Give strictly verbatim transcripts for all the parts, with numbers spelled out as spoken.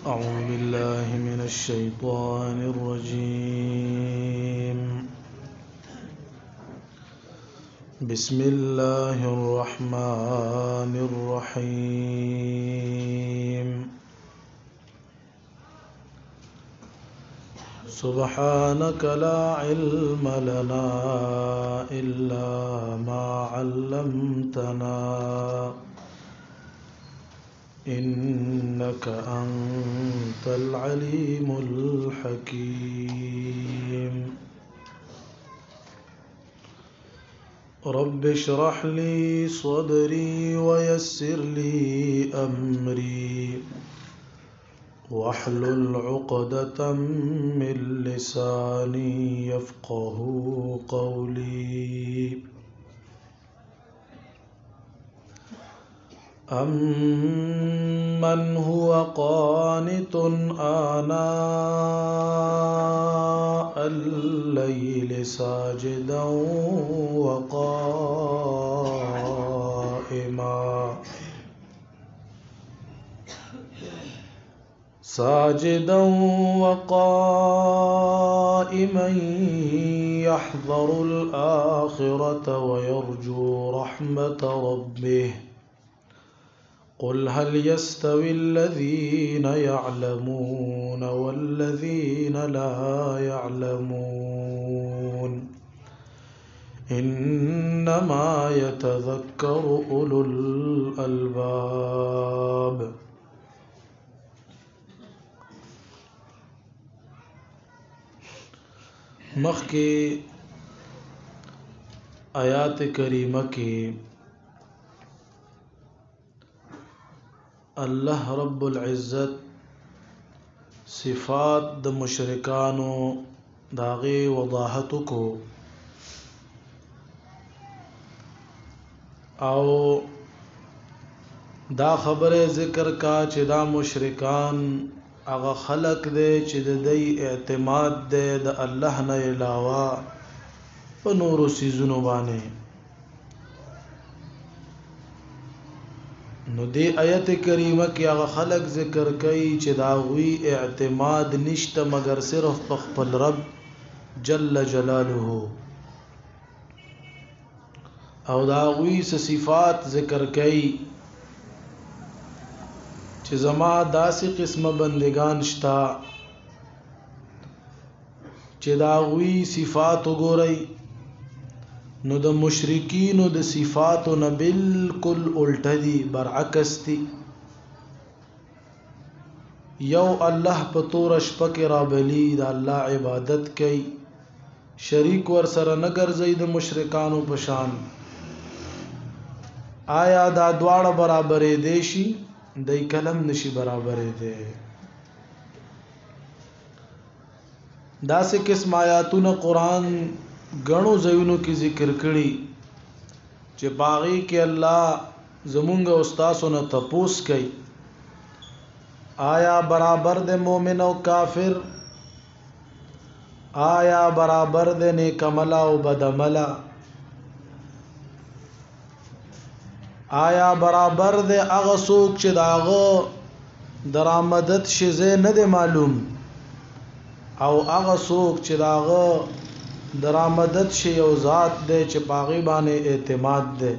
أعوذ بالله من الشيطان الرجيم. بسم الله الرحمن الرحيم. سبحانك لا علم لنا إلا ما علمتنا إنك أنت العليم الحكيم. رب اشرح لي صدري ويسر لي أمري واحلل عقدة من لساني يفقه قولي. أمن هو قانت آناء الليل ساجدا وقائما ساجدا وقائما يحذر الآخرة ويرجو رحمة ربه. قل هل يستوي الذين يعلمون والذين لا يعلمون إنما يتذكر أولو الألباب. مخکې آیات کریمه کې الله رب العزت صفات د مشرکانو داغه وضاحت کو او دا خبره ذکر کا چې دا مشرکان هغه خلق دي چې د دې اعتماد ده د الله نه علاوه په نورو سيزونو باندې. نو دی آیت کریمه کې هغه خلق ذکر کوي چې دا غوي اعتماد نشته مگر صرف په خپل رب جل جلاله او دا غوي صفات ذکر کوي چې زما داسې قسمه بندگان شتا چې دا غوي صفات وګورئ نو د مشرکینو د صفاتو نه بالکل الټه دي، برعکس دي. یو الله په تور شپه کې رابلی د الله عبادت کوي، شریک ور سره نه ګرځي د مشرکانو په شان. آیا دا دواړه برابرې دي شي؟ دای کلم نشي برابرې دي. داسې قسم آیاتونه قرآن غنو زینو کې ذکر کړي چې باغی کې الله زمونږ استادو نه تپوس کوي آیا برابر د مؤمن او کافر، آیا برابر د نیک عمل او بد عمل، آیا برابر د هغه څوک چې داغه درآمدت شزه نه دی معلوم او هغه څوک چې داغه درآمدت شي او ذات دے چې پاغي باندې اعتماد دے.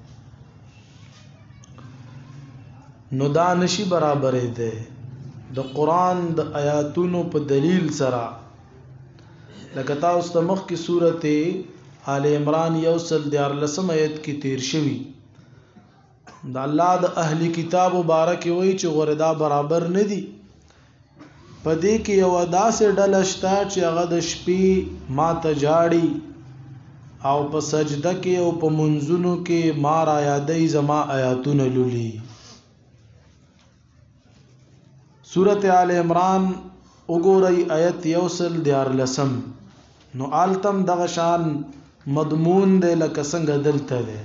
نو دا نشي برابرې دے د قرآن د آیاتونو په دلیل سره. لکه تاسو ته مخکې سورته آل عمران یوسل دیار لسم آیت کې تیر شوی د الله د اهلی کتاب مبارک وی چې وردا برابر نه دي. پدې کې یو داسې ډله شته چې هغه د شپې ما ته جاړي او په سجده کې او په منځونو کې ما را یادې زما آیاتونه لولي. سورته آل عمران وګورئ آیت یوسل دیار لسم. نو آلتم دغه شان مضمون دی لکه څنګه دلته دی.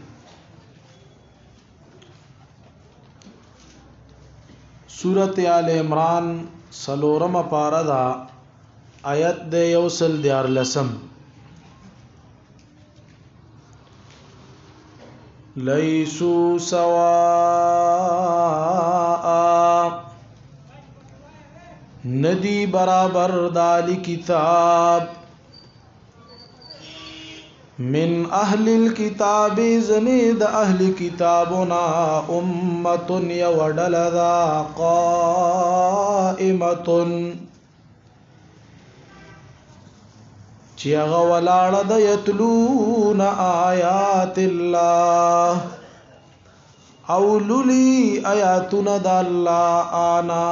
سورته آل عمران سلورم پارا دا آیت دے یوسل دیار لسم. لیسو سواء ندی برابر دالی کتاب من اهل الكتاب زنید اهل کتابنا امت یوڈل دا قائمت چی اغا ولاړ د یتلون آیات الله او للی آیاتنا د الله آنا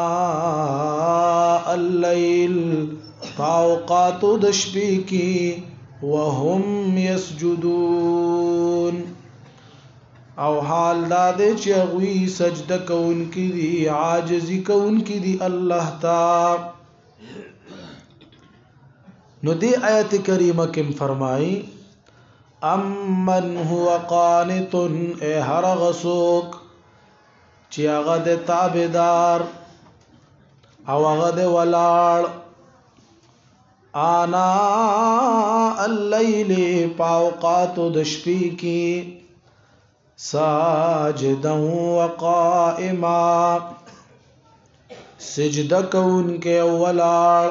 اللیل فاوقات د شپې کې وهم یسجدون او حال دا دې چې هغوی سجده کوونکي دي عاجزي کوونکي دي الله تعالی. نو دی آیت کریمه کې فرمایي امن هو قانت اے هر غسوک چې هغه د تابعدار او هغه د ولاړ آنا اللیل پاوقات د شپې کې ساجدا وقائما سجده کوونکې ولاړ.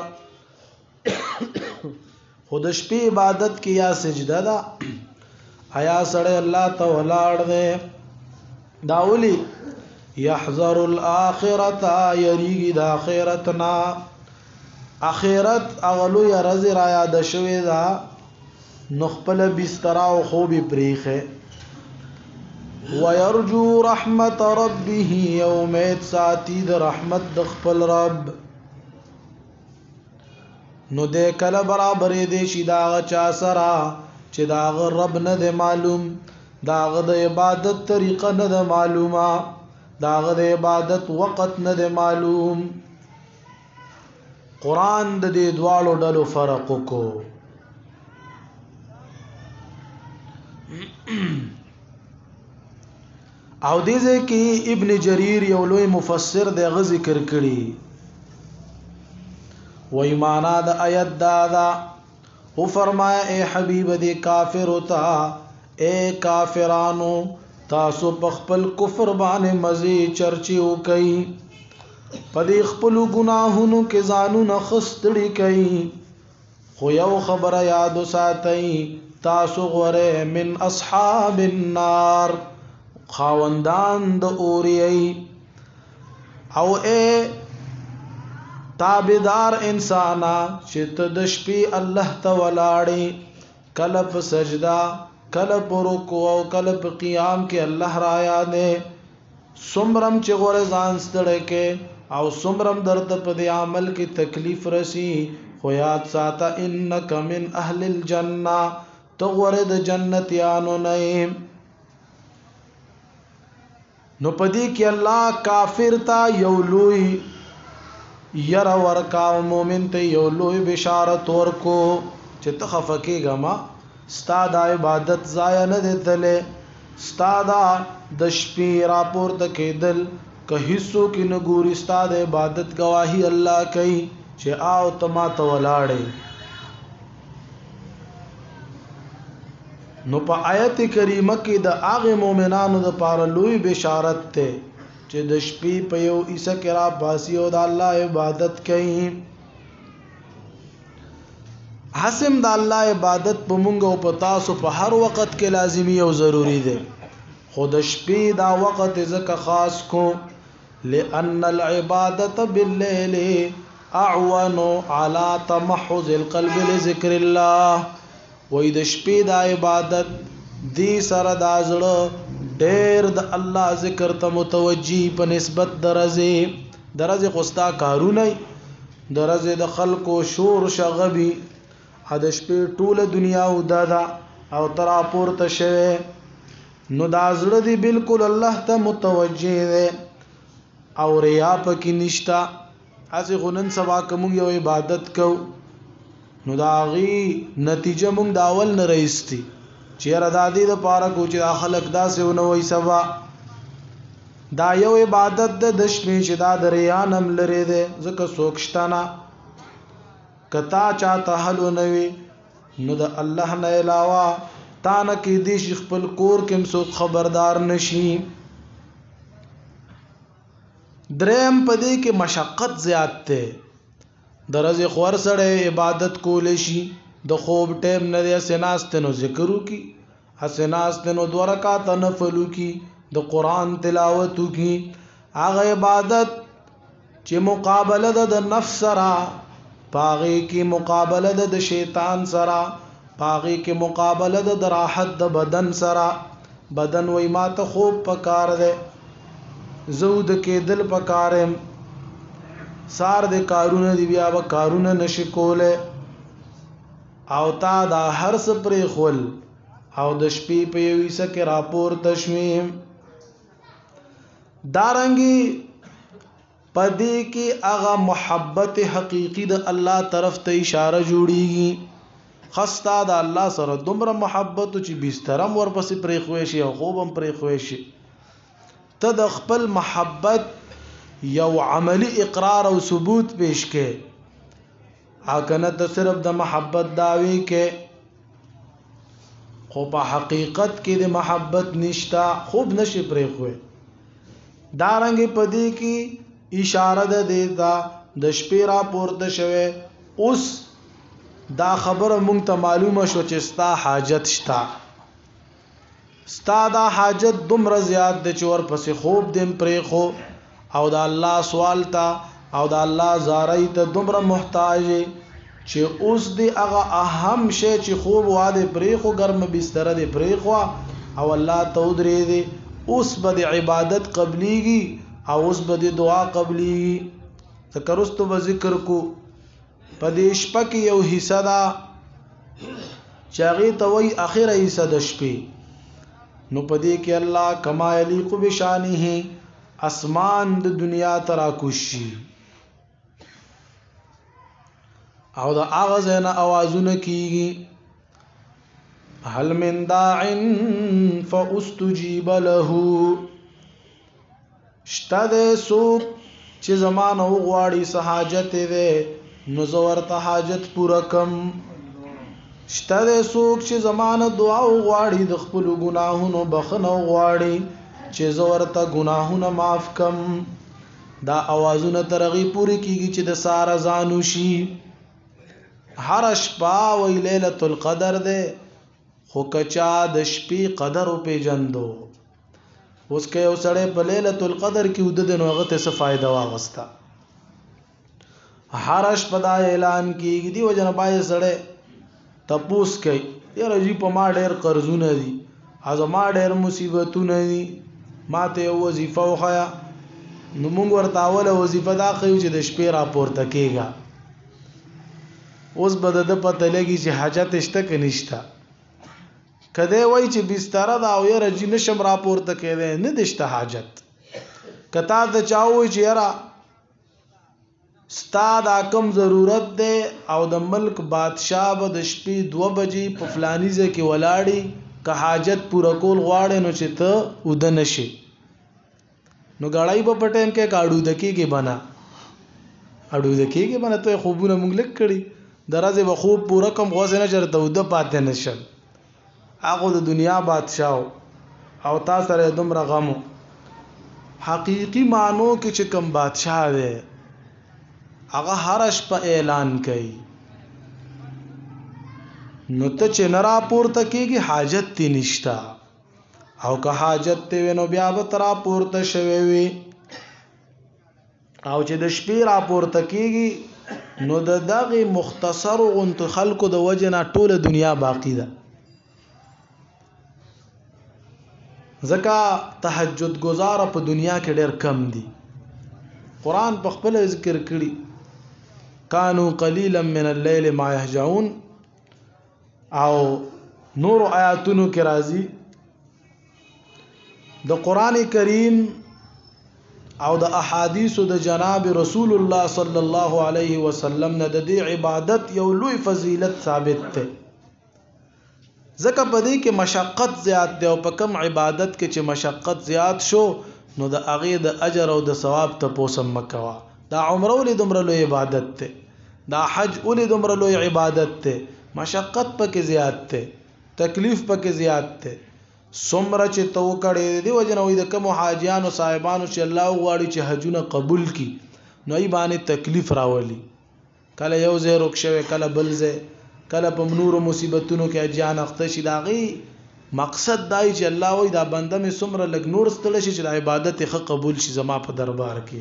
خود شپې عبادت کی یا سجده دا آیا سړی الله ته ولاړ دی داولی یحذر الاخرته یریږي د آخرتنا اخرت اغلو یا رزی را یاد شوی دا نخپل بستر او خوبی پریخه ويرجو رحمت ربه یومید ساتی د رحمت د خپل رب. نو دې کله برابر دې شي دا چا سره چې دا رب نه د معلوم دا د عبادت طریقه نه د معلومه دا د عبادت وخت نه د معلوم. قرآن د دې دواړو ډلو فرق وکړو. او دې ځکه ابن جریر یو لوی مفسر د غ ذکر کړي وای معنا د آیت دادا او فرمایا اے حبیب دې کافر ہوتا اے کافرانو تاسو په خپل کفر باندې مزي چرچی وکئ پدې خپل ګناهونو کې ځانونه خستړي کوي خو یو خبره یاد ساتئ تاسو غره من اصحاب النار خاوندان د اوري او اے تابدار انسانا چې ته د شپې الله ته ولاړې کله په سجدا کله په رکوع او کله په قیام کې الله را یادې سمرم چې غره ځان ستړی کې او سمرم درته په دې عمل کې تکلیف رسی خو یاد ساته انک من اهل الجنه تو غره د جنت یانو نه نو پدې کې الله کافر تا یو لوی یرا ورکا او مومن ته یو لوی بشارت ورکو چې ته خفکیږه ما ستا د عبادت ضایع نه دتلې ستا د شپې راپورته کېدل که هیڅو کې نه ګوري ستا د عبادت گواهی الله کوي چې آو تما ته ولاړې. نو په آیت کریمه کې د هغه مؤمنانو د پاره لوی بشارت ته چې د شپې په یو عیسی کرا باسی او د الله عبادت کوي. حسم د الله عبادت په مونږ او په تاسو په هر وخت کې لازمی او ضروری دی خو د شپې دا وخت ځکه خاص کو لأن العبادة بالليل اعون على تمحض القلب لذكر الله. وې د شپې د عبادت دی سره د ازړه ډېر د الله ذکر ته متوجي په نسبت درزه درزه خوستا کارونه درزه د خلکو شور شغبي د شپې ټوله دنیا او دادا او تر پورته شوه نو د ازړه دی بالکل الله ته متوجي دی او ریا پکې نشتا. اسی غنن سبا کوم یو عبادت کو نو دا غي نتیجه مونږ د اول نه رئیستی چیر دادی د پاره کو چې خلق داسې ونوي سبا دا یو عبادت د دشمې چې دا د ریانم لري ده ځکه سوکشتانا کتا چاته حل ونوي نو د الله نه علاوه تا نه کې دې خپل کور کې سو خبردار نشي. دریم پدې کې مشقت زیات ده درځ خور سره عبادت کول شي د خوب ټیم نه دی سناستنو ذکر کی حسناستنو دو رکعات نفل کی د قران تلاوت کی هغه عبادت چې مقابله د نفس سره پاغي کی مقابله د شیطان سره پاغي کی مقابله د راحت د بدن سره بدن وای ما ته خوب پکار ده زود کې دل پکارم سار د کارونه دی بیا به کارونه نشي کوله او تا دا هر څه پرې خول او د شپې په یوې سکه راپور تشمیم دارنګي پدې کې هغه محبت حقيقي د الله طرف ته اشاره جوړيږي خستا د الله سره دومره محبت چې بسترم ورپسې پرې خوې شي او خوبم پرې خوې شي ته د خپل محبت یو عملی اقرار او ثبوت پیش کې اکنه ته صرف د محبت داوی کې خو په حقیقت کې د محبت نشتا خوب نشي پرې خوې دارنګ پدې کې اشاره ده دیتا د شپې را پورته شوه اوس دا خبره مونږ ته معلومه شو چې ستا حاجت شتا ستا دا حاجت دومره زیات د چور پسې خوب دیم پرې خو او دا الله سوال تا او دا الله زارای ته دومره محتاج چې اوس دی هغه اهم شی چې خوب واده پرې خو ګرم بستر دی پرې خو او الله ته درې دی اوس به د عبادت قبليږي او اوس به د دعا قبليږي ذکر واستو به ذکر کو پدې شپه کې یو حصہ دا چاغي ته وای اخره حصہ د شپې نو پدې کې الله کما یلیق بشانه اسمان د دنیا ترا کوشي او دا اغاز نه اوازونه کیږي هل من داع فاستجيب له شتد سوق چې زمانه غواړي سہاجت دې نو زور ته حاجت پورا کم شتد سوق چې زمانه دعا غواړي د خپل ګناهونو بخنه غواړي چې زور ته گناهونه معاف کم دا اوازونه ترغی پوری کیږي چې د سار ازانو شي هر شپه وی ليله القدر ده خو کچا د شپې قدر په جندو اوس که یو سړی په ليله القدر کې ود د نوغه ته څه فائدہ واغستا هر شپه دا اعلان کیږي دی وجنه پای سړی تپوس کوي یاره جی په ما ډېر قرضونه دي ازما ډېر مصیبتونه دي ما ته یو وظیفه وخیا نو موږ ورته اوله وظیفه دا خو چې د شپې را پورته کېږي اوس به د پته لګي چې حاجت شته که نشته کده وای چې بستر دا او یره چې نشم را پورته کېده نه دشته حاجت کتا ته چاوي چې یاره ستا دا کم ضرورت ده او د ملک بادشاہ به د شپې دو بجې په فلانی ځای کې ولاړی که حاجت پورا کول غواړي نو چې ته ود نشي نو غړای په پټیم کې کاړو دکی کې بنا اړو دکی کې بنا ته خوبونه مونږ لک کړي درازه به خوب پورا کم غوځنه چرته ود پاتې نشل هغه د دنیا بادشاہ او تاسو سره دومره غمو حقيقي معنو کې چې کم بادشاہ دی هغه هر شپه اعلان کوي نو ته چې نرا پورته کېږي حاجت تی نشتا او که حاجت تی وینو بیا به ترا پورته شوي وي او چې د شپې را پورته کېږي نو د دغه مختصر غنت خلکو د وجنا ټوله دنیا باقی ده ځکه تهجد گزار په دنیا کې ډېر کم دي قران په خپل ذکر کړي کانوا قلیلا من الليل ما يهجعون او نور آیاتونو کې راځي د قران کریم او د احادیث د جناب رسول الله صلی الله علیه وسلم نه د دې عبادت یو لوی فضیلت ثابت ده ځکه په دې کې مشقت زیات دی او په کم عبادت کې چې مشقت زیات شو نو د هغه د اجر او د ثواب ته پوسم مکوا دا عمره ولې دومره لوی عبادت ته دا حج ولې دومره لوی عبادت ته مشقت پکې زیات ته تکلیف پکې زیات ته سمره چې تو کړي دی وجنه وي د کوم حاجیانو صاحبانو چې الله غواړي چې حجونه قبول کړي نو ای باندې تکلیف راولي کله یو ځای روک شوی کله بل ځای کله په نور مصیبتونو کې اجان اخته شي داغي مقصد دای چې الله وای دا بنده مې څومره لګ نور ستل شي چې عبادت یې قبول شي زما په دربار کې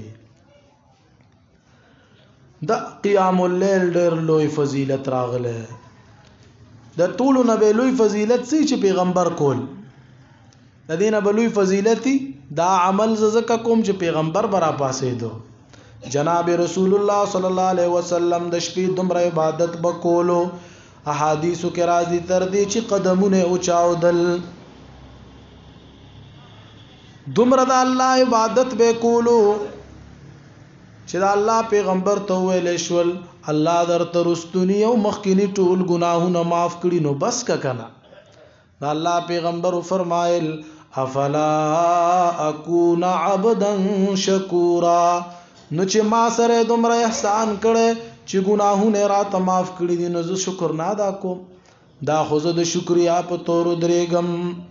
دا قیام الليل ډېر لوی فضیلت راغله د ټول نبی لوی فضیلت سي چې پیغمبر کول د دینه بلوی فضیلت دا عمل زکه کوم چې پیغمبر برا پاسې دو جناب رسول الله صلی الله علیه وسلم د شپې دومره عبادت وکولو احادیثو کې راځي تر دې چې قدمونه اوچاودل دومره د الله عبادت وکولو چې د الله پیغمبر ته ویل شول الله درته رستونی او مخکینی ټول ګناهونه معاف کړي نو بس کا کنه د الله پیغمبر فرمایل افلا اكون عبدا شکورا نو چې ما سره دومره احسان کړي چې ګناهونه را ته معاف کړي دي نو زه شکر نه ادا کوم دا خو زه د شکریا په تور درېګم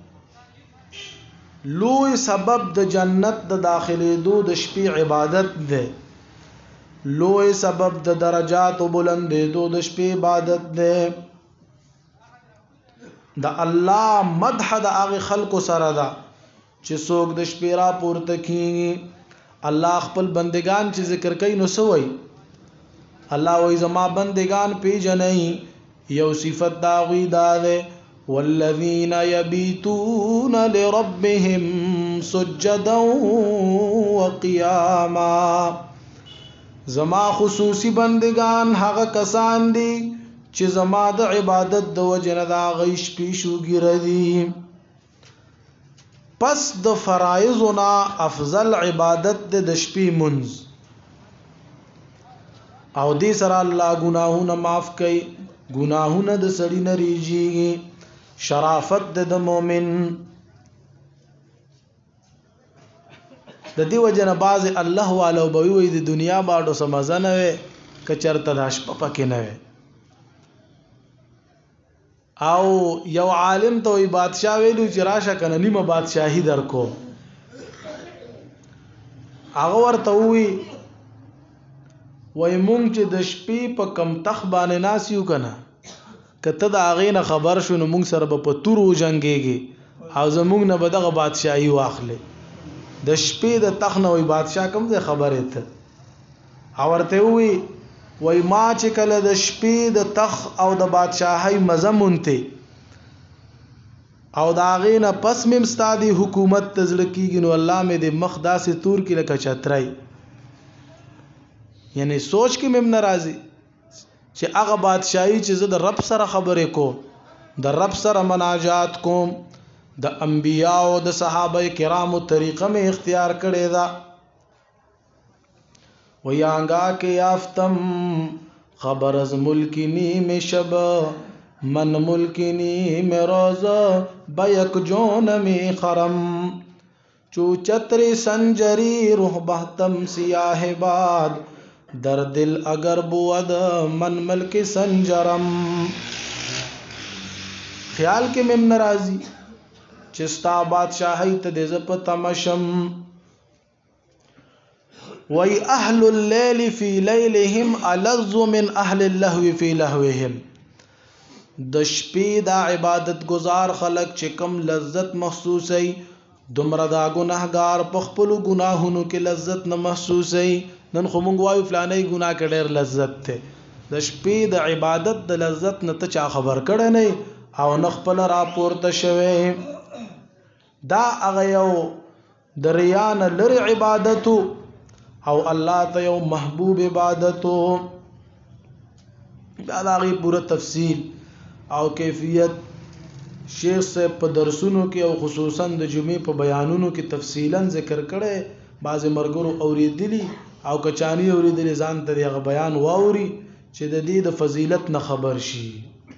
لوی سبب د جنت د داخلي دو د شپې عبادت ده لوی سبب د درجات بلندې دو د شپې عبادت ده د الله مدح د هغه خلکو سره ده چې څوک د شپې را پورته کیږي الله خپل بندگان چې ذکر کوي نو سوي الله وای زما بندگان پیژنئ یو صفت دا غوی دا ده والذین یبیتون لربهم سجدا وقیاما زما خصوصی بندگان هغه کسان دي چې زما د عبادت د وجنه دا غیش پیشو ګرځي پس د فرایضنا افضل عبادت د شپې منځ او دې سره الله ګناهونه معاف کوي ګناهونه د سړی نه ریږي شرافت د مؤمن د دې وجنه باز الله والو به وي د دنیا باندې سمزه نه وي کچرته د شپه پکې نه وي او یو عالم ته وي بادشاہ ویلو چې راشه کنه نیمه بادشاہي درکو هغه ورته وي وای مونږ چې د شپې په کم تخ باندې ناسیو کنه کته د اغه نه خبر شو نو مونږ سره په تورو جنگيږي او زمونږ نه بدغه بادشاہي واخلې د شپې د تخ نه وي بادشاہ کوم ځای خبره ته او ورته وي وای ما چې کله د شپې د تخ او د بادشاہي مزمونته او دا غینه پس مم ستادي حکومت تزړه کیږي نو الله مې د مخ داسې تور کې لکه چترای یعنی سوچ کې مم ناراضي چې هغه بادشاہي چې زه د رب سره خبرې کوم د رب سره مناجات کوم د انبیاء او د صحابه کرامو طریقه مې اختیار کړې ده ویانگا کے یافتم خبر از ملکی نیم شب من ملکی نیم روز بیک جون می خرم چو چتری سنجری روح بہتم سیاہ باد در دل اگر بود من ملک سنجرم خیال کے مم نرازی چستا بادشاہی تدیز پتمشم وی اهل الليل فی لیلهم الذ من اهل اللهو فی لهوهم د شپې دا عبادت گزار خلق چې کم لذت محسوسي دومره دا ګناهګار په خپل ګناهونو کې لذت نه محسوسي نن خو مونږ وایو فلانه ګناه کې ډېر لذت ته د شپې د عبادت د لذت نه ته چا خبر کړه نه او نه خپل راپورته شوی دا هغه یو د ریا نه لري عبادتو او الله ته یو محبوب عبادتو دا دغه پوره تفصیل او کیفیت شیخ صاحب په درسونو کې او خصوصا د جمعې په بیانونو کې تفصیلا ذکر کړي بعض مرګرو اوریدلی او کچانی اوریدلی ځان ته هغه بیان واوري چې د دې د فضیلت نه خبر شي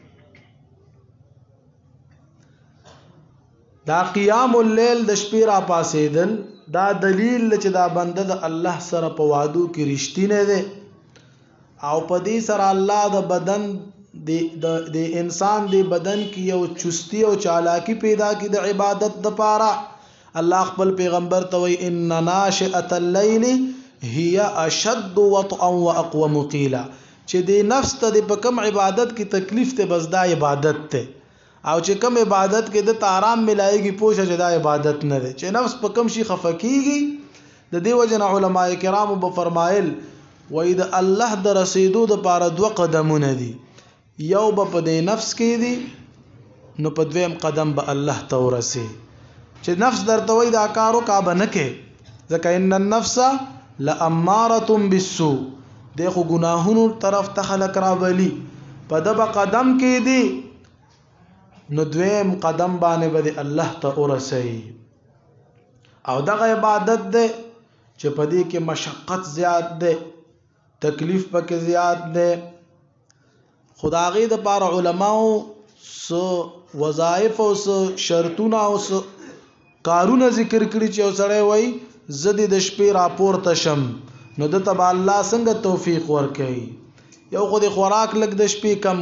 دا قیام الليل د شپې را پاسېدل دا دلیل چې دا بنده د الله سره په وادو کې رښتینه ده او په دې سره الله د بدن د د انسان د بدن کې یو چستی او چالاکی پیدا کی د عبادت د پاره الله خپل پیغمبر ته وی ان ناشئه الليل هي اشد وطئا واقوم قيلا چې د نفس ته په کم عبادت کې تکلیف ته بس دا عبادت ته او چې کم عبادت کې د آرام ملایږي پوښه چې دا عبادت نه ده چې نفس په کم شي خفقيږي د دې وجنه علما کرام به فرمایل وای د الله د رسیدو د پاره دوه قدمونه دي یو به په دې نفس کې دي نو په دویم قدم به الله ته ورسي چې نفس درته وای دا کارو کا به نه کې ځکه ان النفس لاماره بالسوء دغه ګناهونو طرف ته خلق را بلی په دبا قدم کې دی نو دویم قدم باندې به الله ته ورسي او دغه عبادت ده چې په دې کې مشقت زیات ده تکلیف پکې زیات ده خدای د پاره علماو سو وظایف او سو شرطونه او سو کارونه ذکر کړی چې اوسړی وای زدي د شپې راپورته شم نو د تبع الله څنګه توفیق ورکړي یو خو د خوراک لګ د شپې کم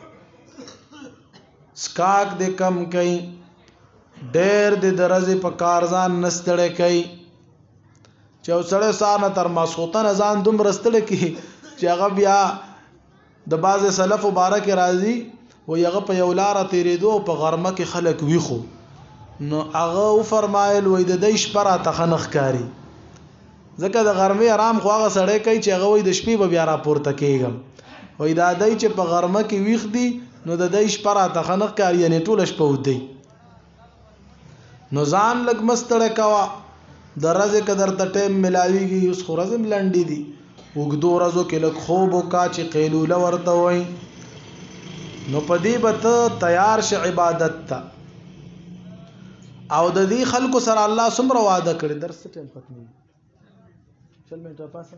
کړي سکاک د کم کړي ډېر د درزه په کارزان نستړی کړي چې اوسړی سانه تر ماسوتن ځان دوم رستړی کی چې هغه بیا د باز سلف مبارک راضي و یغه په یو لار تیرېدو په غرمه کې خلک ویخو نو هغه فرمایل وای د دیش پرا تخنخ کاری ځکه د غرمه آرام خو هغه سړی کوي چې هغه وای د شپې به بیا راپورته کېږم وای دا دای چې په غرمه کې ویخ دی نو د دیش پرا تخنخ کاری یعنی ټول شپه ودی نو ځان لګ مستړه کوا د ورځې قدر ته ټیم ملاویږي اوس خو ورځم لنډې دي وګدو ورځو کې لږ خوب وکا چې قیلوله ورته وای نو په دې به ته تیار شه عبادت ته او د دې خلکو سره الله څومره وعده کړی درس ټیم ختمي چل منټه پاسه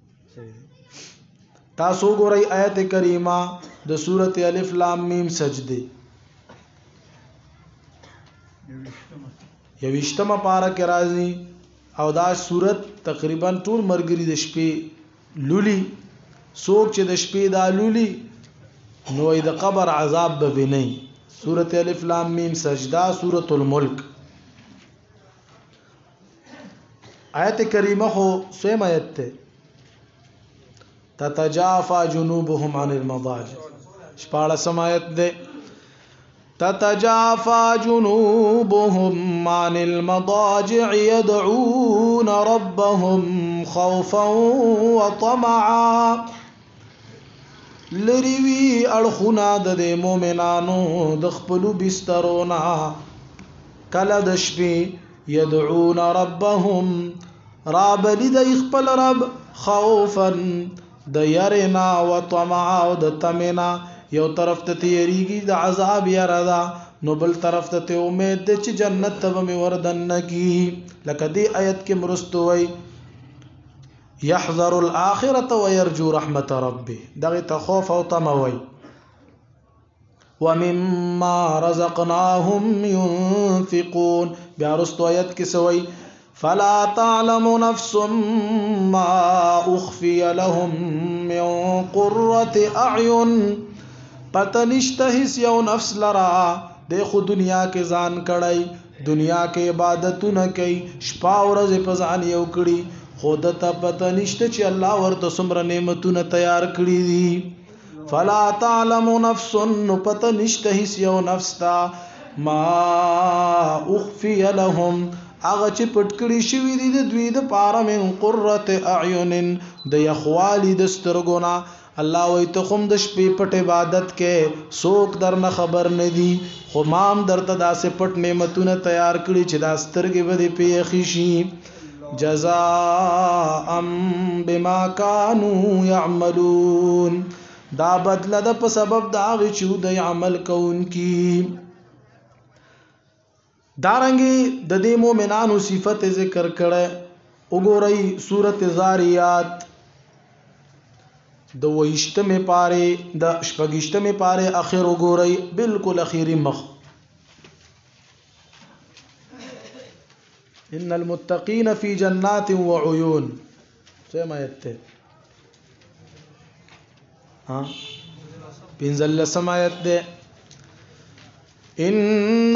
تاسو ګورئ آیت کریمه د سورته الف لام میم سجده یوشتمه پارا کې راځي او دا سورت تقریبا ټول مرګري د شپې لولي سوک چې د شپې دا لولي نو د قبر عذاب به بنئ سورته الف لام میم سجده سورۃ الملک آیت کریمه خو سویم آیت ته تتجافى جنوبهم عن المضاجع شپاړسم آیت ده تتجافى جنوبهم عن المضاجع يدعون ربهم خوفا وطمعا لریوی اړخونه د مؤمنانو د خپل بسترونه کله د شپې يدعون ربهم رب لد خپل رب خوفا د يرنا وطمعا او د تمنا یو طرف ته تیریږي د عذاب یردا نو بل طرف ته امید د چې جنت ته مې وردن کی لکه دی آیت کې مرستوي يحذر الاخره ويرجو رحمت ربه دغه ته خوف او طمع ومما رزقناهم ينفقون بیا رستو آیت کې سوي فلا تعلم نفس ما اخفي لهم من قرة اعين پتنشته هیڅ یو نفس لرا د خو دنیا کې ځان کړای دنیا کې عبادتونه کوي شپه ورځ په ځان یو کړی خود ته پتنشته چې الله ورته څومره نعمتونه تیار کړی دي فلا تعلم نفس نو پتنشته هیڅ یو نفس تا ما اخفي لهم هغه چې پټکړی شوی دي د دوی د پاره من قرة اعین د یخوالی د سترګونا الله وای ته کوم د شپې پټ عبادت کې څوک درنه خبر نه دي خو مام درته داسې پټ نعمتونه تیار کړی چې دا سترګې به دې پیخي شي جزاء بما كانوا يعملون دا بدله د په سبب دا غي چې د عمل کوونکی دارنګي د دې مؤمنانو صفت ذکر کړه وګورئ سورته زاریات د وېشتمه پاره د شپږشتمه پاره اخر وګورئ بالکل اخیری مخ ان المتقین فی جنات وعیون څه آیت ته ها پنځل سم آیت ده ان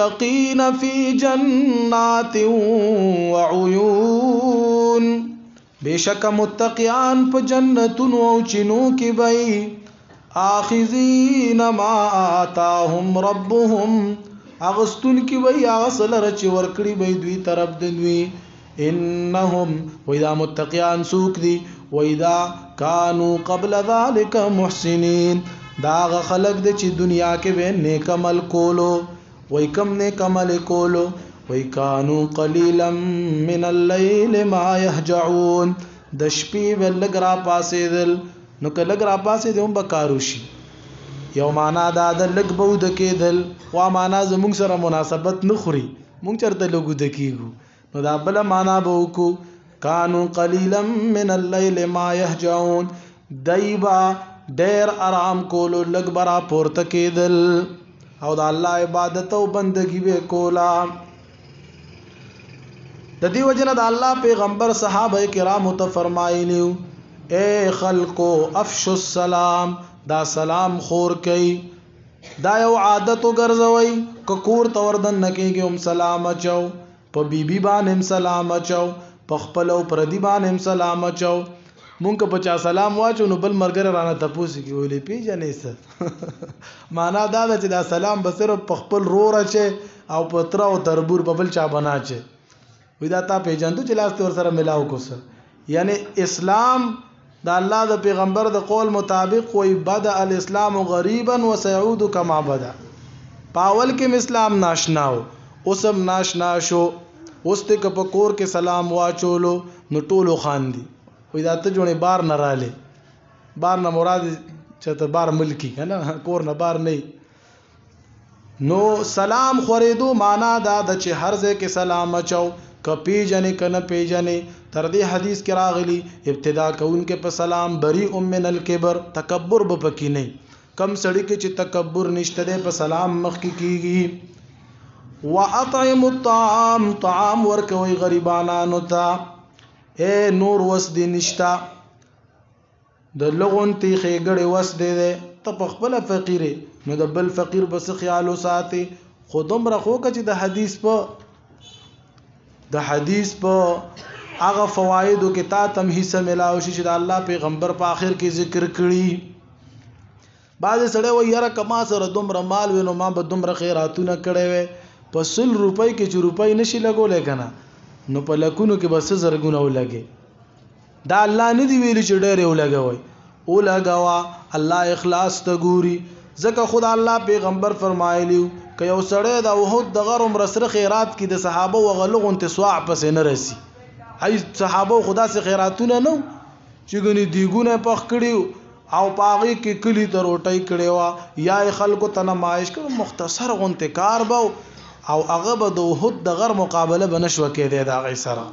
المتقین فی جنات وعیون بشک متقیان په جنتونو او چینو کې بای آخذین ما آتاهم ربهم اغستون کی وی اغسل رچ ورکړي وی دوی طرف د دوی انهم واذا متقیان سوق دي واذا كانوا قبل ذلك محسنين دا خلق د چې دنیا کې به نیک عمل کولو وای کم نیک عمل کولو وای كانوا قليلا من الليل ما يهجعون د شپې ولګرا پاسې دل نو کله ګرا پاسې دوم بکاروشي یو معنا دا د لګ بود کېدل وا معنا زموږ سره مناسبت نه خوري مونږ چرته لګو د کېګو نو دا بل معنا به وکړو کانوا قلیلا من الليل ما يهجعون دایبا ډیر آرام کولو لګ برا پورته کېدل او د الله عبادت او بندگی به کولا د دې وجنه د الله پیغمبر صحابه کرام ته فرمایلیو اے خلقو افشو السلام دا سلام خور کئی دا یو عادت ګرځوي ککور توردن نکیږي هم سلام اچو په بیبي باندې سلام اچو په خپل او پردي باندې سلام اچو مونږ په چا سلام واچو نو بل مرګره رانه تپوسی کی ویلې پیژنې څه معنا دا ده چې دا سلام به صرف په خپل رو راچه او پتر او تربور په بل چا بناچه وې دا تا پیژندو چې لاس تور سره ملاو کو سر یعنی اسلام دا الله د پیغمبر د قول مطابق وی بدا الاسلام غریبا وسيعود كما بدا پاول کې اسلام ناشناو اوسم ناشنا شو اوسته ک پکور کې سلام واچولو نو ټولو خان دي وی دا ته جوړه بار نه رااله بار نه مراد چته بار ملکی کنه کور نه بار نه نو سلام خوریدو معنا دا د چې هر ځای کې سلام اچو کپی جنې کنه پی جنې تر دې حدیث کې راغلی ابتدا کون کې په سلام بری ام من الکبر تکبر به پکې نه کم سړی کې چې تکبر نشته ده په سلام مخ کې کیږي واطعم الطعام طعام ورکوي غریبانو ته اے نور وس دي نشتا د لغون تی خېګړې وس دي ته په خپل فقیر نو د بل فقیر بس خیال وساتي خودم رخو کې چې د حدیث په د حدیث په هغه فوایدو کې تا تم حصہ ملاو شي چې د الله پیغمبر په آخر کې ذکر کړي بعض سړی و یاره کما سره دومره مال وینو ما به دومره خیراتونه کړي وي په سل روپۍ کې چې روپۍ نشي لګولې کنه نو په لکونو کې بس زرګونه ولګي دا الله نه دی ویلي چې ډېر ولګوي او لګوا الله اخلاص ته ګوري ځکه خدا الله پیغمبر فرمایلیو که یو سړی د وحد د غرم رسره خیرات کې د صحابه و غلغون تسواع پسې نه رسی هی صحابه خدا سي خیراتونه نو چې غني دیګونه پخ کړیو او پاغي کې کلی ته روټي کړي وا یا خلکو ته نمایش کړو مختصر غونته کار بو او هغه به د وحد د غر مقابله بنشو کې د هغه سره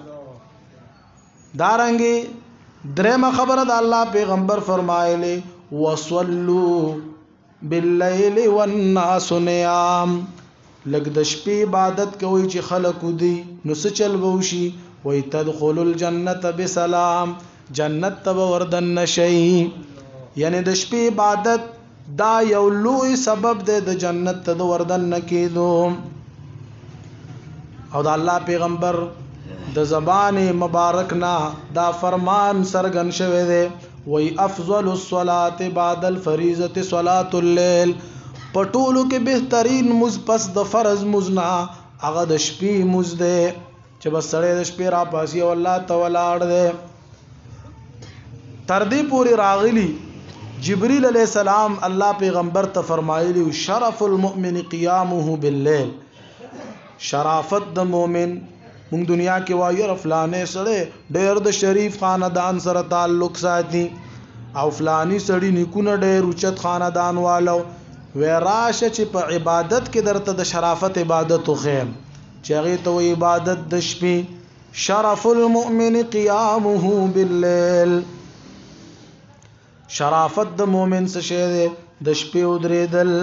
دارنګي درېمه خبره د الله پیغمبر فرمایلی وصلوا بالليل والناس نيام لګ د شپې عبادت کوي چې خلق دي نو څه چل ووشي وي تدخل الجنه بسلام جنت ته وردن نشي یعنی د شپې عبادت دا یو لوی سبب دی د جنت ته وردن نکیدو او د الله پیغمبر د زبان مبارک نا دا فرمان سرګن شوه دی وی افضل الصلاة بعد الفریضه صلاة الليل پټولو کې بهترین مز پس د فرض مزنا هغه د شپې مز ده چې بس سړی د شپې را پاسي او الله تعالی اړ ده تر دې پوری راغلی جبريل علیہ السلام الله پیغمبر ته فرمایلی شرف المؤمن قیامه بالليل شرافت د مؤمن مونږ دنیا کې وایو رفلانې سره ډېر د شریف خاندان سره تعلق ساتي او فلانی سړی نیکونه ډېر اوچت خاندان والو وراشه چې په عبادت کې درته د شرافت عبادت خو چې هغه ته عبادت د شپې شرف المؤمن قیامه بالليل شرافت د مؤمن څه شی د شپې ودریدل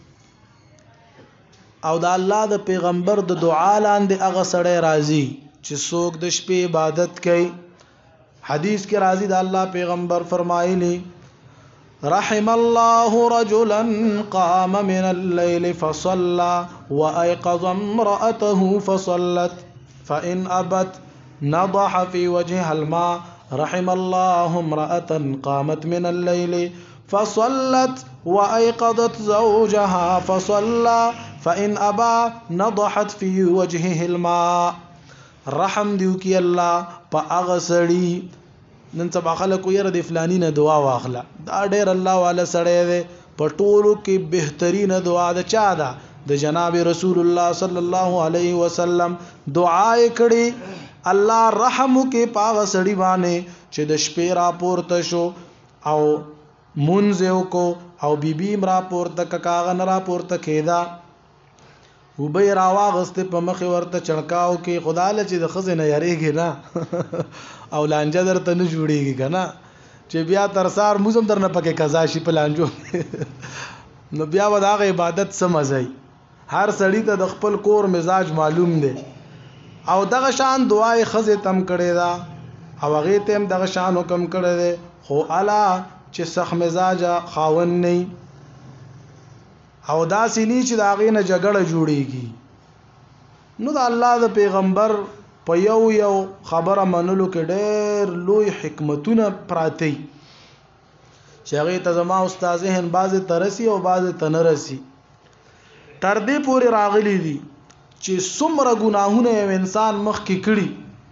او د الله د پیغمبر د دعا لاندې هغه سړی راضي چې څوک د شپې عبادت کوي حدیث کې راضي د الله پیغمبر فرمایلی رحم الله رجلا قام من الليل فصلى وايقظ امراته فصلت فان ابت نضح في وجهها الماء رحم الله امرأة قامت من الليل فصلت وأيقظت زوجها فصلى فإن أبى نضحت في وجهه الماء. رحم دیو کی الله په هغه سړی نن سبا خلکو یره د فلانی نه دعا واخله، دا ډېر الله والا سړی دی. په ټولو کې بهترینه دعا د چا ده؟ د جناب رسول الله صلی الله علیه وسلم دعا یې کړي الله رحم وکي په هغه سړی باندې چې د شپې را پورته شو او منځ یې وکړو او بیبي را پورته کاغه نه را پورته کېدا وبې راواغستې په مخې ورته چړکاو کې خدا له چې د ښځې نه یریږي نه او لانجه درته نه جوړېږي که نه چې بیا تر سهار موږ هم درنه پکې قضا شي په لانجو نو بیا به د هغه عبادت څه مزه وي. هر سړي ته د خپل کور مزاج معلوم دی او دغه شان دعا یې ښځې ته هم کړې ده او هغې ته هم دغه شان حکم کړی دی، خو الا چې سخت مزاجه خاوند نه او داسې نه چې د هغې نه جګړه جوړېږي. نو د الله د پیغمبر په یو یو خبره منلو کې ډېر لوی حکمتونه پراته دي چې هغې ته زما استاد ذهن بعضې ته رسي او بعضې ته نه رسي. تر دې پورې راغلي دي چې څومره ګناهونه یو انسان مخکې کړي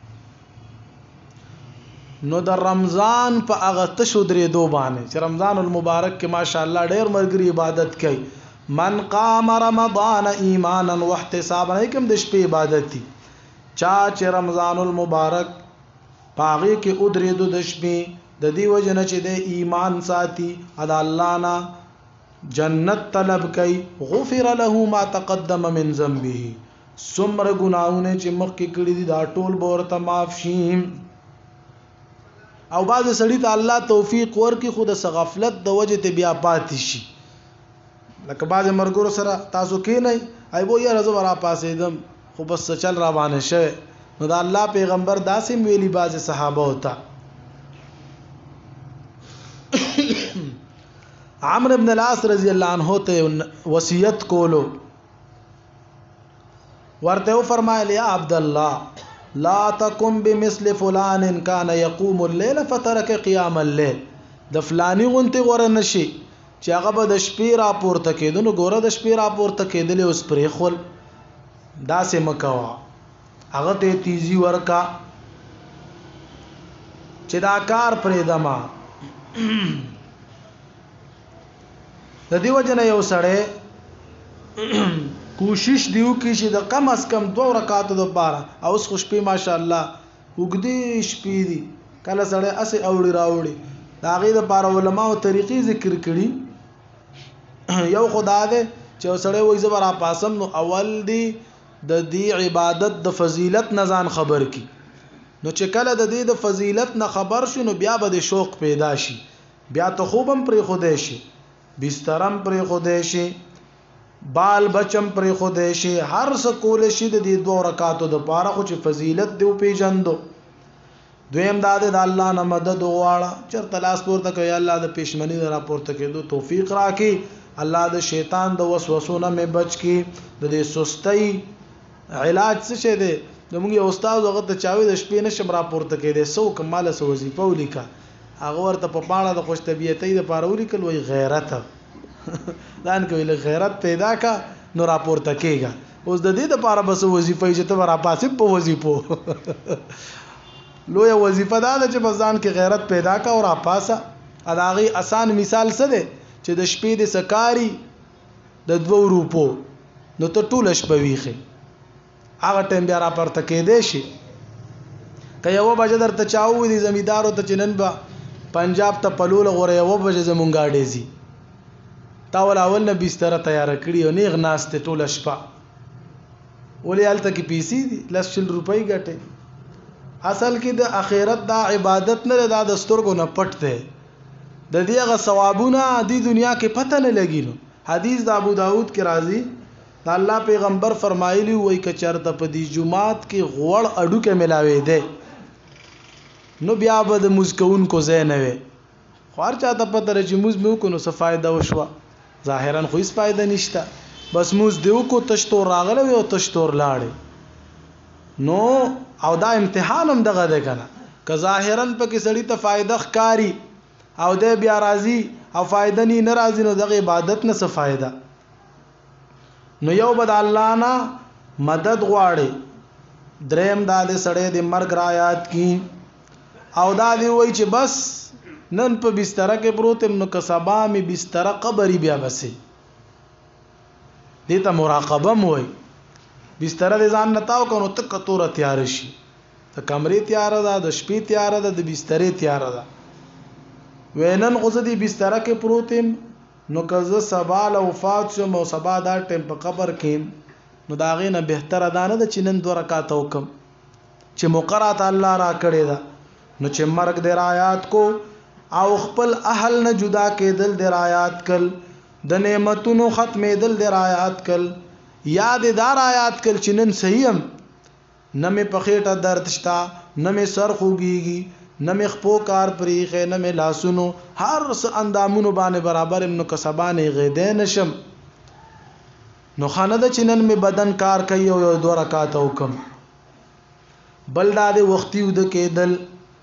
نو د رمضان په هغه تشو درېدو باندې چې رمضان المبارک کې ماشاءالله ډېر ملګري عبادت کوي. من قام رمضان ایمانا واحتسابا کوم د شپې عبادت دي چا چې رمضان المبارک پاغي کې ادریدو د شپې د دې وجه نه چې د ایمان ساتي ادا الله نه جنت طلب کوي غفر له ما تقدم من ذنبه څومره ګناهونه چې مخکې کړي دي دا ټول به ورته معاف شي. او بعض سړي ته الله توفیق ورکړي خو د غفلت د وجه ته بیا پاتې شي، لکه بعض مرګورو سره تاسو کې نه ای وو یا رضا را پاسېدم خو بس چل را باندې شه. نو دا الله پیغمبر داسې ویلي بعض صحابه ہوتا. عمرو بن العاص رضی الله عنه ته وصیت کولو ورته فرمایلی یا عبد الله لا تقم بمثل فلان كان يقوم الليل فترك قيام الليل. د فلانی غونته غره نشي چې هغه به د شپې را پورته کېدو نو ګوره د شپې را پورته کېدلې اوس پرې خول داسې مکوه هغه ته تیزی ورکا چې دا کار پرې دما. د دې وجه نه یو سړی کوشش دیو کې چې د کم از کم دوه رکعاتو د پاره او اوس خو شپې ماشاءالله وګدي شپې دي کله سړی اسې اوړي راوړي د هغې دپاره علماو طریقې ذکر کړي. یو خدا دی چې سړی وایي زه به راپاسم نو اول دی د دې عبادت د فضیلت نه ځان خبر کی، نو چې کله د دې د فضیلت نه خبر شي نو بیا به د شوق پیدا شي، بیا ته خوب هم پرې خودی شي، بسترم پرې خودی شي، بال بچم پرې خودی شي، هر څه کولی شي د دې دوه رکعاتو دپاره خو چې فضیلت دی وپېژندو. دویم دا دی د الله نه مدد وغواړه، چېرته لاس پورته کوي الله د پښمني د راپورته کېدو توفیق راکړي، الله د شیطان د وسوسو نه مې بچ کړي. د دې سستۍ علاج څه شی دی؟ زموږ یو استاد هغه ته چاوي د شپې نشم راپورته کېدی څه وکړم ماله څه وظیفه ولیکه، هغه ورته په پاڼه د خوش طبیعتۍ دپاره ولیکل وایي غیرت ځان کې ویل غیرت پیدا کا نو راپورته کېږه. اوس د دې دپاره به څه وظیفه وي چې ته به راپاسې په وظیفو لویه وظیفه دا ده چې په ځان کې غیرت پیدا کا او راپاسه. د هغې اسان مثال څه دی چې د شپې د سکاري د دوو روپو نو ته ټوله شپه ویښې هغه ټایم بیا راپورته کېدی شي. که یوه بجه درته چا ووایي زمیندارو ته چې نن به پنجاب ته پلوله غوره یوه بجه زمونږ ګاډی ځي، تا ول اول نه بستره تیاره کړي او نیغ ناست ټوله شپه، ولې هلته کې پیسې دي لس شل روپۍ ګټې. اصل کې د اخرت دا عبادت نه دی، دا د سترګو نه پټ دی، د دې هغه ثوابونه دې دنیا کې پته نه لګي. نو حدیث د ابو داود کې راځي د الله پیغمبر فرمایلی وای ک چرته په دې جمعات کې غوړ اډو کې ملاوي دی نو بیا به د مزکون کو زین وي، خو هر چاته پته چې موز مې کو نو څه فائدہ وشوه، ظاهرا خو هیڅ فائدہ نشته، بس موز دیو کو تشتور راغله او تشتور لاړې. نو او دا امتحان هم دغه دی کنه، ک که ظاهرا پکې سړی ته فائدہ ښکاری او د بیا راضی او فائدہ نه ناراضی نو دغه عبادت نه څه فائدہ. نو یو بد الله نه مدد غواړي، دریم دا د سړی د مرګ رایات کی او دا دی وای چې بس نن په بستر کې پروتم نو کسبا می بستر قبري بیا بسې دې ته مراقبه موي. بستر دې ځان نتاو کنو تک تور تیار شي، ته کمرې تیار ده، د شپې تیار ده، د بسترې تیار ده. وینن غزدي بستر کې پروتم نو کزه سبا له وفات شو مو سبا دا ټیم په قبر کې نو دا غینه بهتره دانه د چنن دوه رکعات وکم چې مقرات الله را کړی دا. نو چې مرګ د رایات کو او خپل اهل نه جدا کېدل د رایات کل، د نعمتونو ختمېدل د رایات کل، یاد دار آیات کل چې نن صحیح هم نه مې په خېټه درد شتا، نه مې سر خوږیږي، نه مې خپو کار پریخه، نه مې لاسونو هر څه اندامونو باندې برابر نو کسبانه غېدې نشم. نو خانه د چنن مې بدن کار کوي او یو دوه رکعات وکم. بل دا د وختي ود کېدل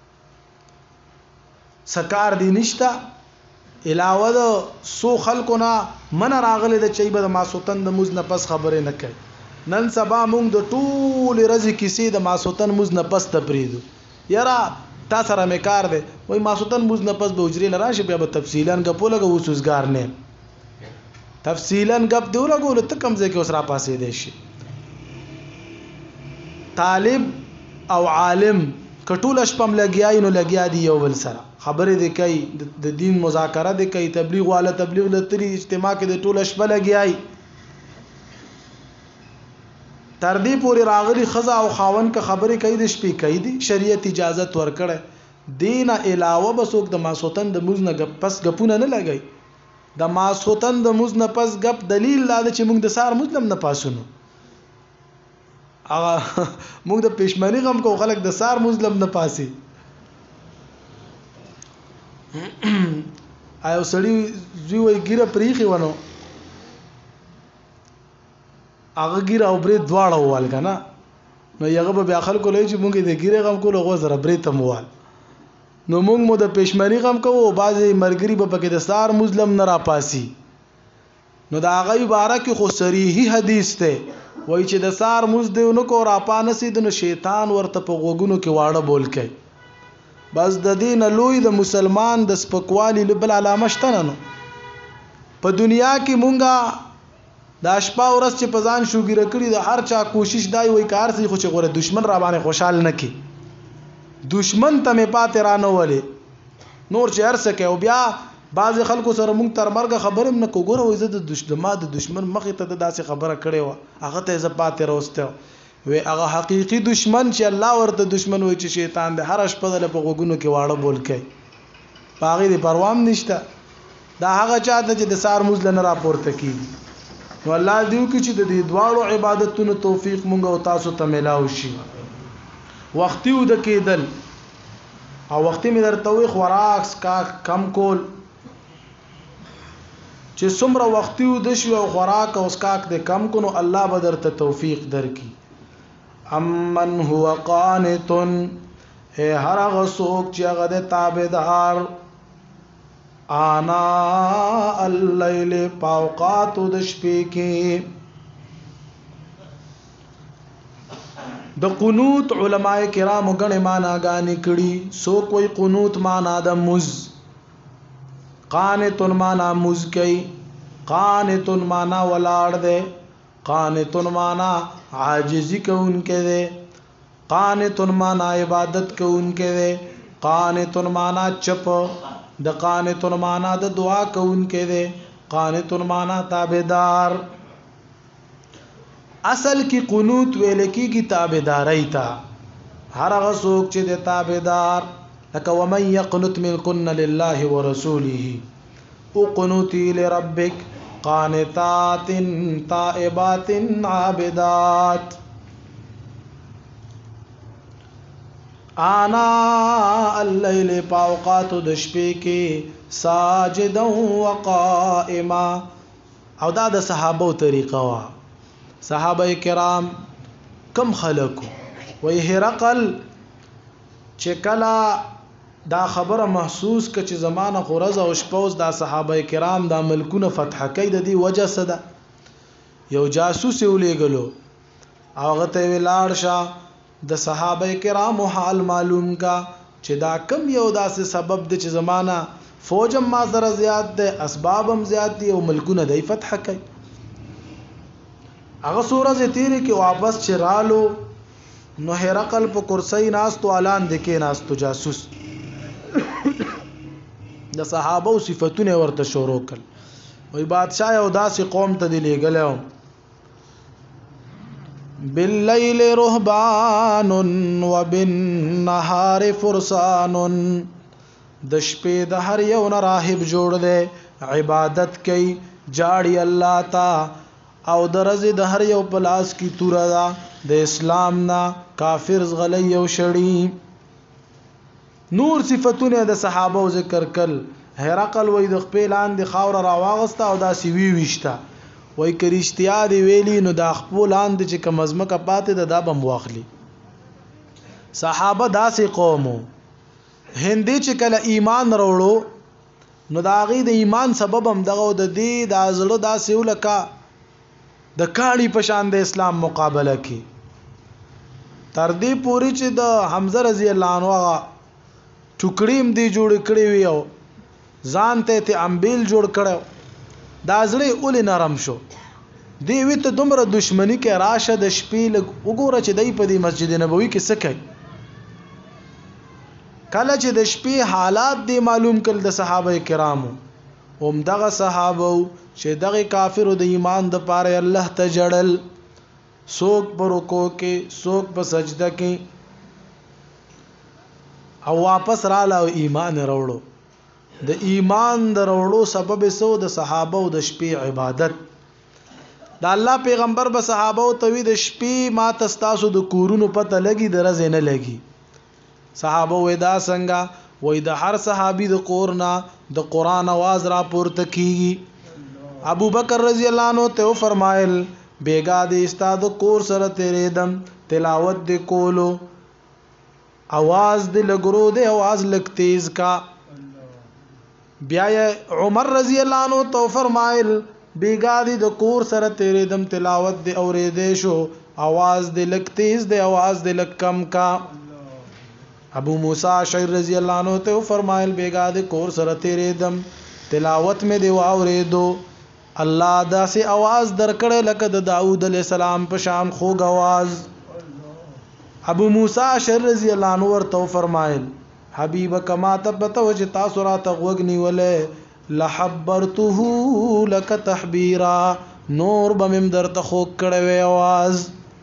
سکار دی نشتا علاوه د سو خلقنا من راغله د چي به ماسوتن د مز نه پس خبره نه کوي. نن سبا مونږ د ټول رزي کیسې د ماسوتن مز نه پس ته پریدو یرا تا سره مې کار دی وای ماسوتن مز نه پس به اجري لراشه بیا به تفصیلا غپو لګو وسوسګار نه تفصیلا غپ دی ولګول ته کم ځای کې اوس را پاسې دی شي. طالب او عالم کټول شپم لګیای نو لګیا دی یو بل سره خبره دی کوي د دین مذاکره دی کوي تبلیغ والا تبلیغ لتري اجتماع کې د ټول شپه لګیای تر دې پورې راغلي خزا او خاون کا خبره کوي د شپې کوي دي شریعت اجازه ورکړه دین علاوه بسوک د ماسوتن د موز نه غپ پس غپونه نه لګي. د ماسوتن د موز نه پس غپ دلیل لا د چې موږ د سار مسلم نه پاسونو هغه موږ د پښمنی غم کو خلک د سار مسلم نه پاسي آیو سړی زوی وی ګیره پریخي ونه هغه ګیره او برې دواړه وال کنه نو یغه به خلکو لای چې مونږ د ګیره غم کول غو زره برې تم وال نو مونږ مو د پښمنی غم کوو بعضی مرګري به پکې د سار مسلم نه را پاسي. نو دا هغه عبارت خو صریحي حدیث ته وای چې د سار مزدونو کو را پانسي د شیطان ورته په غوګونو کې واړه بول کوي. بس د دین لوی د مسلمان د سپکوالی بل علامه شته نه په دنیا کې مونږه د اشپا ورځ چې پزان شوګیره کړی د هر چا کوشش دای وای کار سي خو چې غره دشمن را باندې خوشحال نه کی دشمن ته مې پاتې را نه ولې نور چې هر څه کې او بیا بعض خلکو سره مونږ تر مرګ خبرم نه کوګره وای زه د دشمن د دشمن مخې ته د داسې خبره کړې و هغه ته ز پاتې راوسته وی هغه حقيقي دشمن چې الله ورته دشمن وای چې شیطان د هر شپه د په غوګونو کې واړه بول کوي باغې د پروام نشته دا هغه چاته چې د سار مزل نه راپورته کیږي. نو الله دیو کې چې د دې دواړو عبادتونو توفیق مونږ او تاسو ته ملاوي شي. وختي ود کېدل او وختي مې درته وي خوراک کا کم کول چې څومره وختي ود شي او خوراک او اسکاک د کم کو نو الله به درته توفیق درکړي. امن هو قانت هي هر هغه څوک چې هغه د تابعدار انا الليل پاوقات د شپې کې. د قنوت علماء کرام غنه معنا غانې کړي سو کوئی قنوت معنا د مز قانتون معنا مز کوي قانتون معنا ولاړ دی قانتون معنا عاجزی کوونکې دی قانتون معنا عبادت کوونکې دی قانتون معنا چپ د قانتون معنا د دعا کوونکې دی قانتون معنا تابعدار. اصل کی قنوت ویل کیږي تابعداري تا هر هغه څوک چې د تابعدار لکه ومن يقنت منكن لله ورسوله او قنوتي لربك قانتات تائبات عابدات انا الليل پاوقات د شپې کې ساجدا وقائما. او دا د صحابه طریقه وا صحابه کرام کم خلقو وی هرقل چې کله دا خبره محسوس ک چې زمانه خورز او شپوز دا صحابه کرام دا ملکونه فتح کړي د دې وجه صدا یو جاسوس ولېګلو او هغه ته ولاړ شه د صحابه کرام حال معلوم کا چې دا کم یو داسې سبب د چې زمانہ فوجم ما سره زیات ده اسبابم زیات دي او ملکونه د فتح کوي هغه سورې تیرې کې واپس چرالو نو هرقل په کرسی ناس تو اعلان دکې ناس تو جاسوس د صحابه او صفاتونه ورته شروع کړ وای بادشاہ یو داسې قوم ته دی لګلو باللیل رهبان وبالنهار فرسان د شپې د هر یو نه راهب جوړ دی عبادت کوي جاړي الله تا او د ورځې د هر یو پلاس کی توره دا د اسلام نا کافر زغلی او شړی نور صفاتونه د صحابه ذکر کړل هرقل وای د خپل لاندې خاور راواغسته او دا سی وی وشتا وای کرشتیا دی ویلی نو د خپل لاندې چې کوم ازمکه پاتې د دا بم واخلی صحابه داسې قومو هندي چې کله ایمان وروړو نو دا غي د ایمان سبب هم دغه د دې د ازلو داسې ولکه د کاڼي په شان د اسلام مقابله کی تر دې پوری چې د حمزه رضی الله عنه ټوکړیم دی جوړ کړی وی او ځان ته ته امبیل جوړ کړو دا زړه اول نرم شو دی وی ته دومره دشمنی کې راشه د شپې لګ وګوره چې دای په دې مسجد نبوي کې څه کوي کله چې د شپې حالات دی معلوم کړل د صحابه کرامو هم دغه صحابه چې دغه کافرو د ایمان د پاره الله ته جړل سوک پر رکوع کې سوک په سجده کې او واپس رااله ایمان وروړو د ایمان دروړو سبب سو د صحابه او د شپې عبادت د الله پیغمبر به صحابه او توی د شپې ما تستاسو د کورونو پته لګي د رز نه لګي صحابه ودا څنګه وای د هر صحابي د قرنا د قران आवाज را پورته کیږي ابو بکر رضی الله عنه ته فرمایل بیگا د استاد کور سره تیرې دم تلاوت د کولو आवाज د لګرو د आवाज لګ تیز کا بیا عمر رضی الله عنه تو فرمایل بیګادی د کور سره تیرې دم تلاوت دی اورېدې شو आवाज دی لک تیز دی आवाज دی لک کم کا ابو موسی اشعری رضی الله عنه تو فرمایل بیګادی کور سره تیرې دم تلاوت می دی اورېدو الله داسې आवाज درکړې لکه د داوود علی السلام په شان خوږ आवाज ابو موسی اشعری رضی الله عنه ورته فرمایل حبیب کما تبت وج تاسو را تغوغنی ولې لحبرته لك تحبیرا نور بمم در ته خو کړه وی आवाज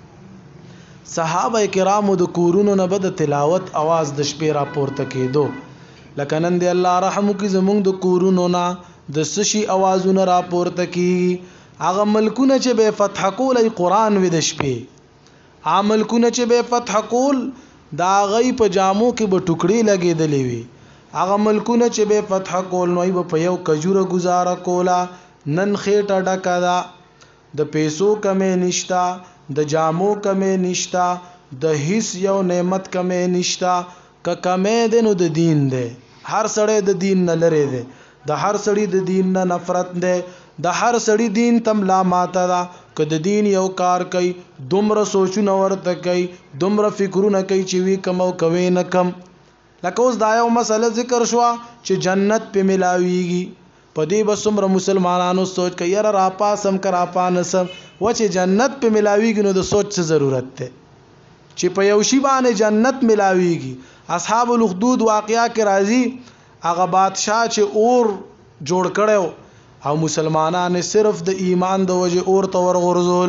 صحابه کرامو د کورونو نه بد تلاوت आवाज د شپې را پورته کېدو لکه نن دی الله رحم کی زمونږ د کورونو نه د سشي आवाजونه را پورته کی هغه ملکونه چې به فتح کول قرآن وي د شپې عامل کونه چې به فتح کول دا غي په جامو کې به ټوکړي لګېدلې وي هغه ملکونه چې به فتح کول نوې به په یو کجوره گزاره کولا نن خېټه ډکا دا د پیسو کمې نشتا د جامو کمې نشتا د هیڅ یو نعمت کمې نشتا ک کمې دینو د دین دی هر سړی د دین نه لری دی د هر سړی د دین نه نفرت دی د هر سړی دین تم لا ماته دا که د دین یو کار کوي دومره سوچونه ورته کوي دومره فکرونه کوي چې وی کم او کوي نه کم لکه اوس دا یو مسله ذکر شو چې جنت په ملاويږي په دې بسمره مسلمانانو سوچ کوي یاره را پاسم کرا پانسم و چې جنت په ملاويږي نو د سوچ څه ضرورت ده چې په یو شی باندې جنت ملاويږي اصحاب الاخدود واقعیا کې راځي هغه بادشاہ چې اور جوړ کړو او مسلمانان صرف د ایمان د وجه اور ته ورغورځول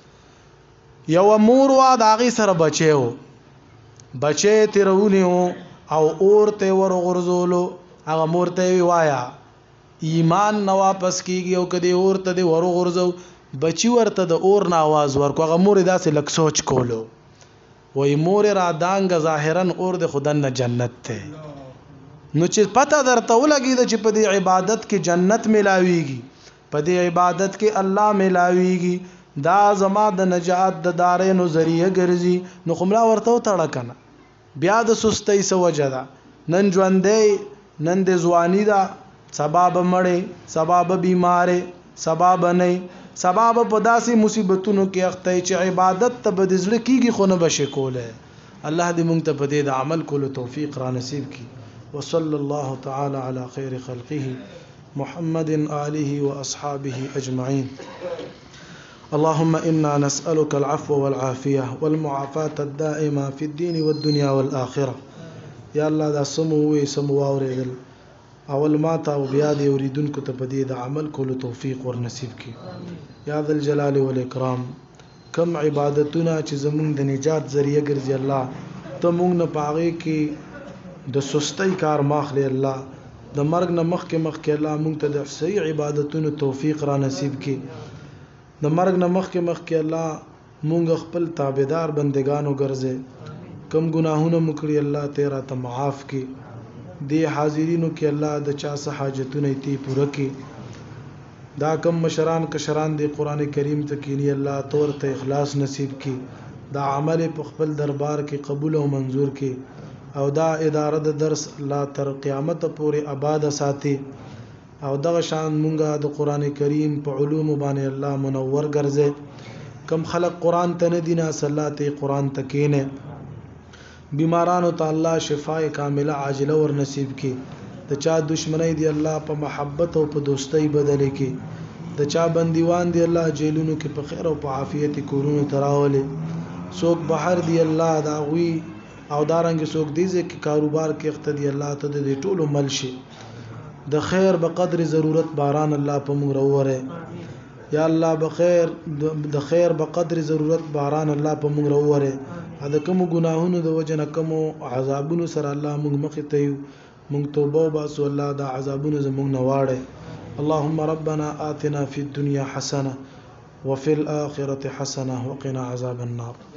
یو مور وا داغي سره بچیو بچی تیرونیو او اور ته ورغورځولو هغه مور ته وایا ایمان نو واپس کیږي او کدی اور ته دی ورغورځو بچی ورته د اور نه आवाज ورکو هغه مور داسې لک سوچ کولو وای مور را دانګ ظاهرا اور د خدای نه جنت ته نو چې پته درته ولګي چې په دې عبادت کې جنت ملاويږي په دې عبادت کې الله ملاويږي دا زما د نجات د دارینو ذریعہ ګرځي نو خملا ورته تړه کنه بیا د سستۍ سو وجه ده نن ژوندې نن د ځواني ده سبب مړې سبب بیمارې سبب نه سبب په داسې مصیبتونو کې اخته چې عبادت ته بد زړه کیږي خو نه بشي کوله الله دې مونږ ته په دې د عمل کولو توفیق را نصیب کړي وصلی الله تعالی علی خیر خلقه محمد آله واصحابه اجمعین اللهم إنا نسألك العفو والعافية والمعافاة الدائمة في الدين والدنيا والآخرة يا الله دا سمو وي سمو اوریدل اول ما تا او بیا دې اوریدونکو ته په دې د عمل کولو توفیق ور نصیب کړي یا ذل الجلال والاکرام کم عبادتونه چې زمونږ د نجات ذریعہ ګرځي الله ته مونږ نه پاغي کې د سستۍ کار ماخلي الله د مرګ نه مخکې مخکې الله مونږ ته د صحیح عبادتونو توفیق را نصیب کړي د مرګ نه مخکې مخکې الله مونږ خپل تابعدار بندگانو ګرځي کم ګناهونه مکړي الله تیرا ته معاف کړي دی حاضرینو کې الله د چا څه حاجتونه تی پوره کړي دا کم مشران کشران دی قران کریم ته کینی الله تور ته اخلاص نصیب کړي دا عمل په خپل دربار کې قبول او منظور کړي او دا اداره د درس الله تر قیامت پورې آباد ساتي او دغه شان مونږه د قران کریم په علوم باندې الله منور ګرځي کم خلق قران ته نه دینه صلاته قران ته کینه بیمارانو ته الله شفای کامله عاجله ور نصیب کړي د چا دشمنی دی الله په محبت او په دوستۍ بدل کړي د چا بندیوان دی الله جیلونو کې په خیر او په عافیت کورونو تراولې څوک بهر دی الله دا وی او دارنګ څوک دی چې کاروبار کې اقتدی الله ته د ټولو مل شي د خیر په قدر ضرورت باران الله په موږ وروره یا الله بخیر د خیر په قدر ضرورت باران الله په موږ وروره دا کوم ګناهونو د وجنه کوم عذابونو سره الله موږ مخ ته یو موږ توبه وباسو الله دا عذابونو زموږ نه واړي اللهم ربنا آتنا في الدنيا حسنه وفي الآخرة حسنه وقنا عذاب النار